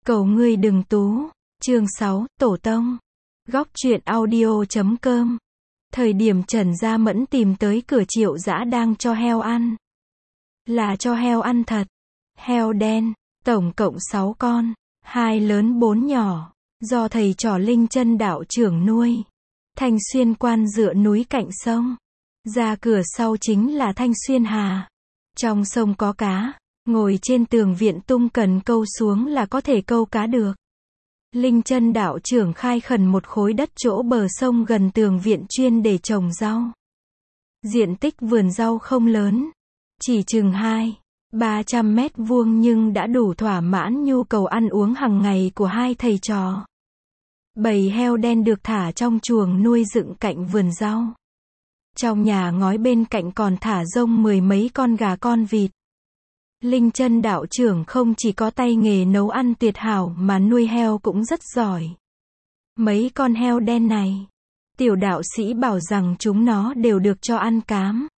Cầu ngươi đừng tú. Chương 6, Tổ Tông. Góc truyện audio.com. Thời điểm Trần Gia Mẫn tìm tới cửa Triệu Dã đang cho heo ăn. Là cho heo ăn thật. Heo đen, tổng cộng 6 con, 2 lớn 4 nhỏ, do thầy trò Linh Chân đạo trưởng nuôi. Thanh Xuyên quan dựa núi cạnh sông. Ra cửa sau chính là Thanh Xuyên Hà. Trong sông có cá, ngồi trên tường viện tung cần câu xuống là có thể câu cá được. Linh Chân đạo trưởng khai khẩn một khối đất chỗ bờ sông gần tường viện chuyên để trồng rau. Diện tích vườn rau không lớn, chỉ chừng 200-300 mét vuông nhưng đã đủ thỏa mãn nhu cầu ăn uống hàng ngày của hai thầy trò. Bầy heo đen được thả trong chuồng nuôi dựng cạnh vườn rau. Trong nhà ngói bên cạnh còn thả rông 10 mấy con gà con vịt. Linh Chân đạo trưởng không chỉ có tay nghề nấu ăn tuyệt hảo mà nuôi heo cũng rất giỏi. Mấy con heo đen này, tiểu đạo sĩ bảo rằng chúng nó đều được cho ăn cám,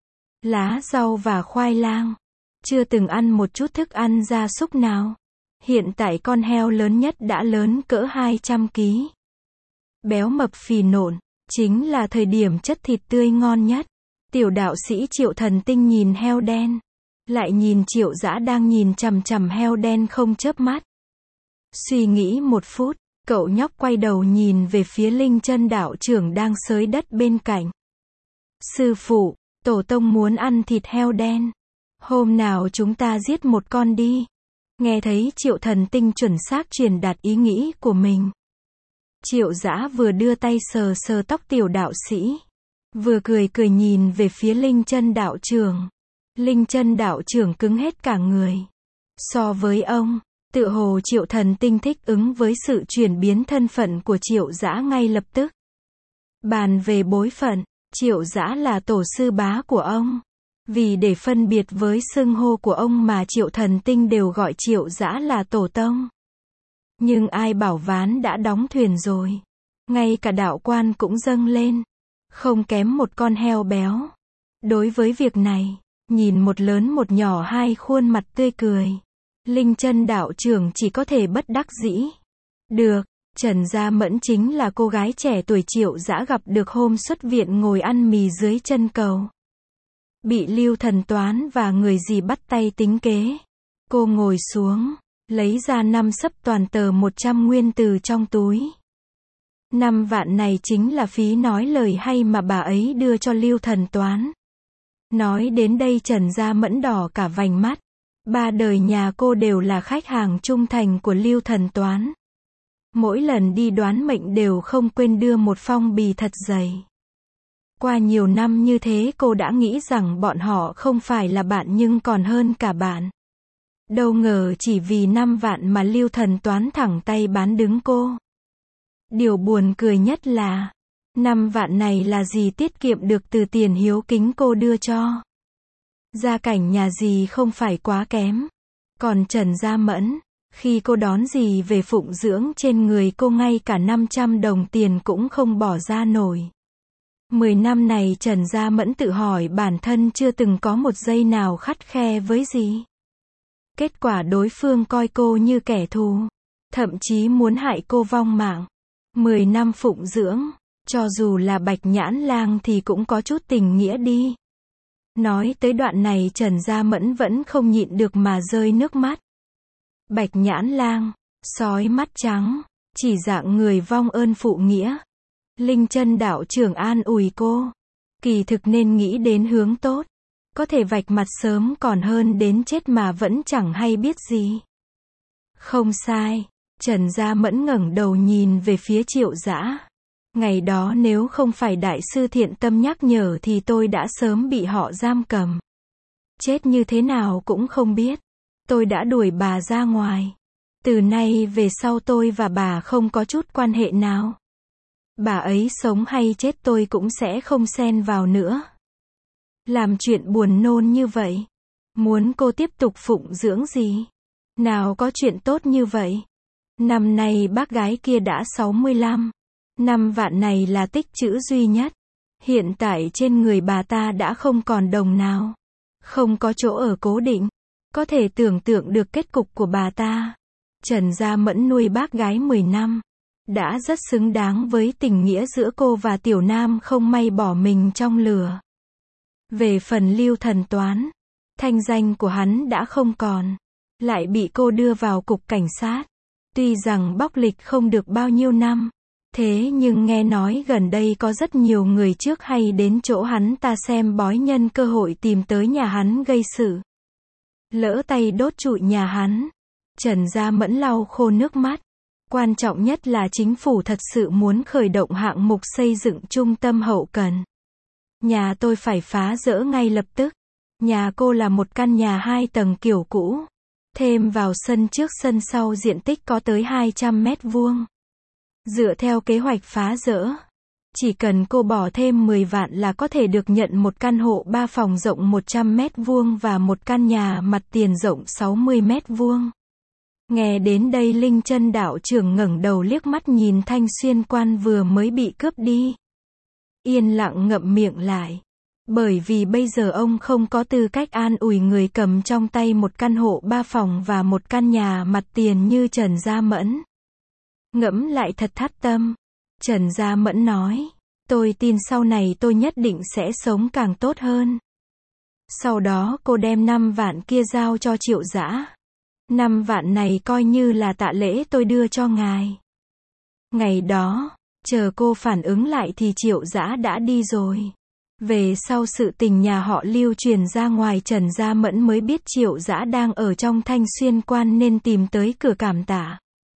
lá rau và khoai lang. Chưa từng ăn một chút thức ăn gia súc nào. Hiện tại con heo lớn nhất đã lớn cỡ 200 kg. Béo mập phì nộn, chính là thời điểm chất thịt tươi ngon nhất. Tiểu đạo sĩ Triệu Thần Tinh nhìn heo đen, lại nhìn Triệu Dã đang nhìn chằm chằm heo đen không chớp mắt. Suy nghĩ một phút, cậu nhóc quay đầu nhìn về phía Linh Chân đạo trưởng đang xới đất bên cạnh. Sư phụ, tổ tông muốn ăn thịt heo đen. Hôm nào chúng ta giết một con đi. Nghe thấy Triệu Thần Tinh chuẩn xác truyền đạt ý nghĩ của mình. Triệu Dã vừa đưa tay sờ sờ tóc tiểu đạo sĩ, vừa cười cười nhìn về phía Linh Chân đạo trưởng. Linh Chân đạo trưởng cứng hết cả người. So với ông, tựa hồ Triệu Thần Tinh thích ứng với sự chuyển biến thân phận của Triệu Dã ngay lập tức. Bàn về bối phận, Triệu Dã là tổ sư bá của ông. Vì để phân biệt với xưng hô của ông mà Triệu Thần Tinh đều gọi Triệu Dã là tổ tông. Nhưng ai bảo ván đã đóng thuyền rồi. Ngay cả đạo quan cũng dâng lên. Không kém một con heo béo. Đối với việc này, nhìn một lớn một nhỏ hai khuôn mặt tươi cười. Linh Chân đạo trưởng chỉ có thể bất đắc dĩ. Được, Trần Gia Mẫn chính là cô gái trẻ tuổi Triệu Dã gặp được hôm xuất viện ngồi ăn mì dưới chân cầu. Bị Lưu Thần Toán và người gì bắt tay tính kế. Cô ngồi xuống, lấy ra 5 xấp toàn tờ 100 nguyên từ trong túi. 5 vạn này chính là phí nói lời hay mà bà ấy đưa cho Lưu Thần Toán. Nói đến đây Trần Gia Mẫn đỏ cả vành mắt. 3 đời nhà cô đều là khách hàng trung thành của Lưu Thần Toán. Mỗi lần đi đoán mệnh đều không quên đưa một phong bì thật dày. Qua nhiều năm như thế cô đã nghĩ rằng bọn họ không phải là bạn nhưng còn hơn cả bạn. Đâu ngờ chỉ vì 5 vạn mà Lưu Thần Toán thẳng tay bán đứng cô. Điều buồn cười nhất là 5 vạn này là gì tiết kiệm được từ tiền hiếu kính cô đưa cho. Gia cảnh nhà dì không phải quá kém. Còn Trần Gia Mẫn, khi cô đón dì về phụng dưỡng trên người cô ngay cả 500 đồng tiền cũng không bỏ ra nổi. 10 năm này Trần Gia Mẫn tự hỏi bản thân chưa từng có một giây nào khắt khe với dì. Kết quả đối phương coi cô như kẻ thù, thậm chí muốn hại cô vong mạng. 10 năm phụng dưỡng, cho dù là Bạch Nhãn Lang thì cũng có chút tình nghĩa đi. Nói tới đoạn này Trần Gia Mẫn vẫn không nhịn được mà rơi nước mắt. Bạch Nhãn Lang, sói mắt trắng, chỉ dạng người vong ơn phụ nghĩa. Linh Chân đạo trưởng an ủi cô. Kỳ thực nên nghĩ đến hướng tốt. Có thể vạch mặt sớm còn hơn đến chết mà vẫn chẳng hay biết gì. Không sai. Trần Gia Mẫn ngẩng đầu nhìn về phía Triệu Dã. Ngày đó nếu không phải đại sư thiện tâm nhắc nhở thì tôi đã sớm bị họ giam cầm. Chết như thế nào cũng không biết. Tôi đã đuổi bà ra ngoài. Từ nay về sau tôi và bà không có chút quan hệ nào. Bà ấy sống hay chết tôi cũng sẽ không xen vào nữa. Làm chuyện buồn nôn như vậy. Muốn cô tiếp tục phụng dưỡng gì? Nào có chuyện tốt như vậy. Năm nay bác gái kia đã 65. 5 vạn này là tích trữ duy nhất. Hiện tại trên người bà ta đã không còn đồng nào. Không có chỗ ở cố định. Có thể tưởng tượng được kết cục của bà ta. Trần Gia Mẫn nuôi bác gái 10 năm. Đã rất xứng đáng với tình nghĩa giữa cô và Tiểu Nam không may bỏ mình trong lửa. Về phần Lưu Thần Toán, thanh danh của hắn đã không còn. Lại bị cô đưa vào cục cảnh sát. Tuy rằng bóc lịch không được bao nhiêu năm. Thế nhưng nghe nói gần đây có rất nhiều người trước hay đến chỗ hắn ta xem bói nhân cơ hội tìm tới nhà hắn gây sự. Lỡ tay đốt trụi nhà hắn. Trần Gia Mẫn lau khô nước mắt. Quan trọng nhất là chính phủ thật sự muốn khởi động hạng mục xây dựng trung tâm hậu cần. Nhà tôi phải phá dỡ ngay lập tức. Nhà cô là một căn nhà 2 tầng kiểu cũ. Thêm vào sân trước sân sau diện tích có tới 200 mét vuông. Dựa theo kế hoạch phá dỡ, chỉ cần cô bỏ thêm 10 vạn là có thể được nhận một căn hộ 3 phòng rộng 100 mét vuông và một căn nhà mặt tiền rộng 60 mét vuông. Nghe đến đây Linh Chân đạo trưởng ngẩng đầu liếc mắt nhìn Thanh Xuyên Quan vừa mới bị cướp đi. Yên lặng ngậm miệng lại. Bởi vì bây giờ ông không có tư cách an ủi người cầm trong tay một căn hộ 3 phòng và một căn nhà mặt tiền như Trần Gia Mẫn. Ngẫm lại thật thắt tâm. Trần Gia Mẫn nói, tôi tin sau này tôi nhất định sẽ sống càng tốt hơn. Sau đó cô đem 5 vạn kia giao cho Triệu Dã. 5 vạn này coi như là tạ lễ tôi đưa cho ngài. Ngày đó, chờ cô phản ứng lại thì Triệu Dã đã đi rồi. Về sau sự tình nhà họ Lưu truyền ra ngoài, Trần Gia Mẫn mới biết Triệu Dã đang ở trong Thanh Xuyên Quan nên tìm tới cửa cảm tạ.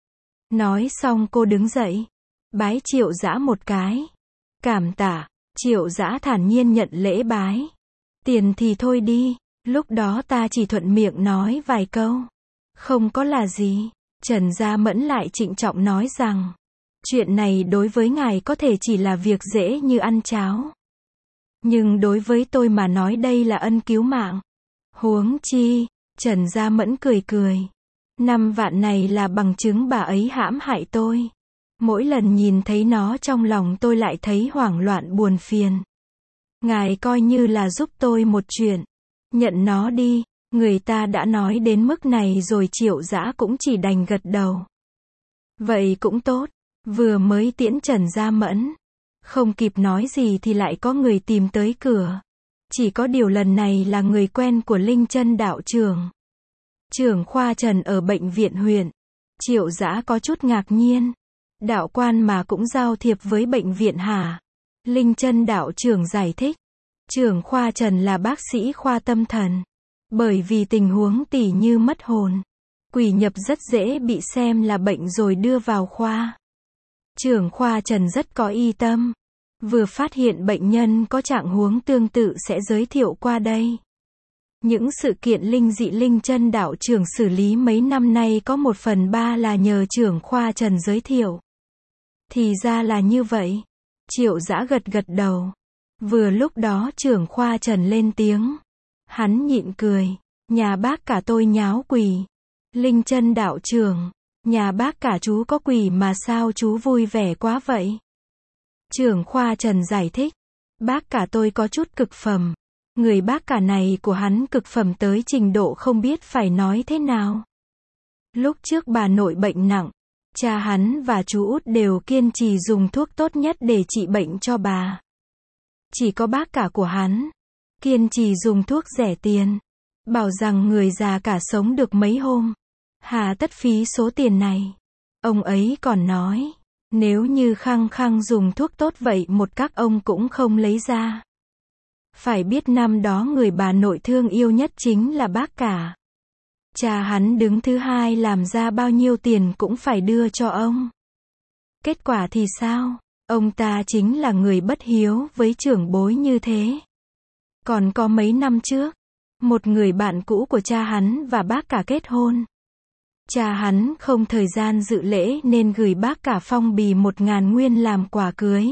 Nói xong cô đứng dậy, bái Triệu Dã một cái. Cảm tạ. Triệu Dã thản nhiên nhận lễ bái. Tiền thì thôi đi, lúc đó ta chỉ thuận miệng nói vài câu. Không có là gì. Trần Gia Mẫn lại trịnh trọng nói rằng, chuyện này đối với ngài có thể chỉ là việc dễ như ăn cháo. Nhưng đối với tôi mà nói đây là ân cứu mạng. Huống chi, Trần Gia Mẫn cười cười. 5 vạn này là bằng chứng bà ấy hãm hại tôi. Mỗi lần nhìn thấy nó trong lòng tôi lại thấy hoảng loạn buồn phiền. Ngài coi như là giúp tôi một chuyện. Nhận nó đi. Người ta đã nói đến mức này rồi, Triệu Dã cũng chỉ đành gật đầu. Vậy cũng tốt. Vừa mới tiễn Trần Gia Mẫn. Không kịp nói gì thì lại có người tìm tới cửa. Chỉ có điều lần này là người quen của Linh Chân đạo trưởng. Trưởng khoa Trần ở bệnh viện huyện. Triệu Dã có chút ngạc nhiên. Đạo quan mà cũng giao thiệp với bệnh viện hả? Linh Chân đạo trưởng giải thích. Trưởng khoa Trần là bác sĩ khoa tâm thần. Bởi vì tình huống tỉ như mất hồn, quỷ nhập rất dễ bị xem là bệnh rồi đưa vào khoa. Trưởng khoa Trần rất có y tâm. Vừa phát hiện bệnh nhân có trạng huống tương tự sẽ giới thiệu qua đây. Những sự kiện linh dị Linh Chân đạo trưởng xử lý mấy năm nay có 1/3 là nhờ trưởng khoa Trần giới thiệu. Thì ra là như vậy. Triệu Dã gật gật đầu. Vừa lúc đó trưởng khoa Trần lên tiếng. Hắn nhịn cười. Nhà bác cả tôi nháo quỷ. Linh Chân đạo trưởng, nhà bác cả chú có quỷ mà sao chú vui vẻ quá vậy? Trưởng khoa Trần giải thích. Bác cả tôi có chút cực phẩm. Người bác cả này của hắn cực phẩm tới trình độ không biết phải nói thế nào. Lúc trước bà nội bệnh nặng, cha hắn và chú út đều kiên trì dùng thuốc tốt nhất để trị bệnh cho bà. Chỉ có bác cả của hắn kiên trì dùng thuốc rẻ tiền, bảo rằng người già cả sống được mấy hôm, hà tất phí số tiền này. Ông ấy còn nói, nếu như khăng khăng dùng thuốc tốt vậy một các ông cũng không lấy ra. Phải biết năm đó người bà nội thương yêu nhất chính là bác cả. Cha hắn đứng thứ hai làm ra bao nhiêu tiền cũng phải đưa cho ông. Kết quả thì sao? Ông ta chính là người bất hiếu với trưởng bối như thế. Còn có mấy năm trước, một người bạn cũ của cha hắn và bác cả kết hôn. Cha hắn không thời gian dự lễ nên gửi bác cả phong bì 1.000 nguyên làm quà cưới.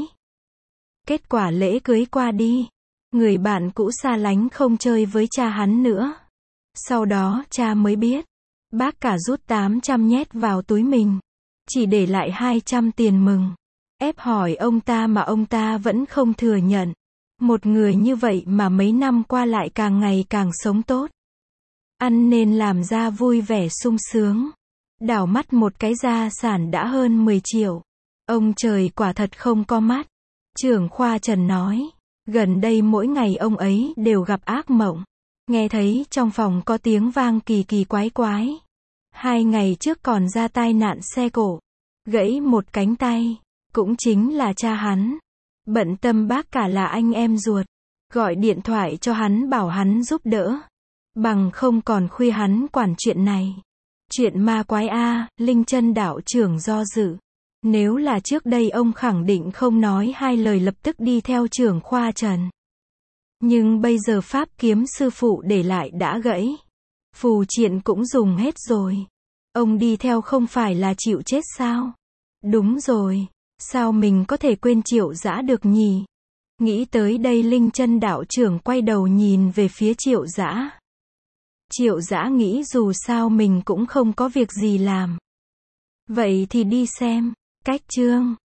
Kết quả lễ cưới qua đi, người bạn cũ xa lánh không chơi với cha hắn nữa. Sau đó cha mới biết, bác cả rút 800 nhét vào túi mình, chỉ để lại 200 tiền mừng. Ép hỏi ông ta mà ông ta vẫn không thừa nhận. Một người như vậy mà mấy năm qua lại càng ngày càng sống tốt. Ăn nên làm ra vui vẻ sung sướng. Đảo mắt một cái gia sản đã hơn 10 triệu. Ông trời quả thật không có mắt. Trưởng khoa Trần nói. Gần đây mỗi ngày ông ấy đều gặp ác mộng. Nghe thấy trong phòng có tiếng vang kỳ kỳ quái quái. 2 ngày trước còn ra tai nạn xe cộ. Gãy một cánh tay. Cũng chính là cha hắn. Bận tâm bác cả là anh em ruột. Gọi điện thoại cho hắn bảo hắn giúp đỡ. Bằng không còn khuya hắn quản chuyện này. Chuyện ma quái a, Linh Chân đạo trưởng do dự. Nếu là trước đây ông khẳng định không nói hai lời lập tức đi theo trưởng khoa Trần. Nhưng bây giờ pháp kiếm sư phụ để lại đã gãy. Phù triện cũng dùng hết rồi. Ông đi theo không phải là chịu chết sao? Đúng rồi. Sao mình có thể quên Triệu Dã được nhỉ? Nghĩ tới đây Linh Chân đạo trưởng quay đầu nhìn về phía Triệu Dã. Triệu Dã nghĩ dù sao mình cũng không có việc gì làm. Vậy thì đi xem. Cách chương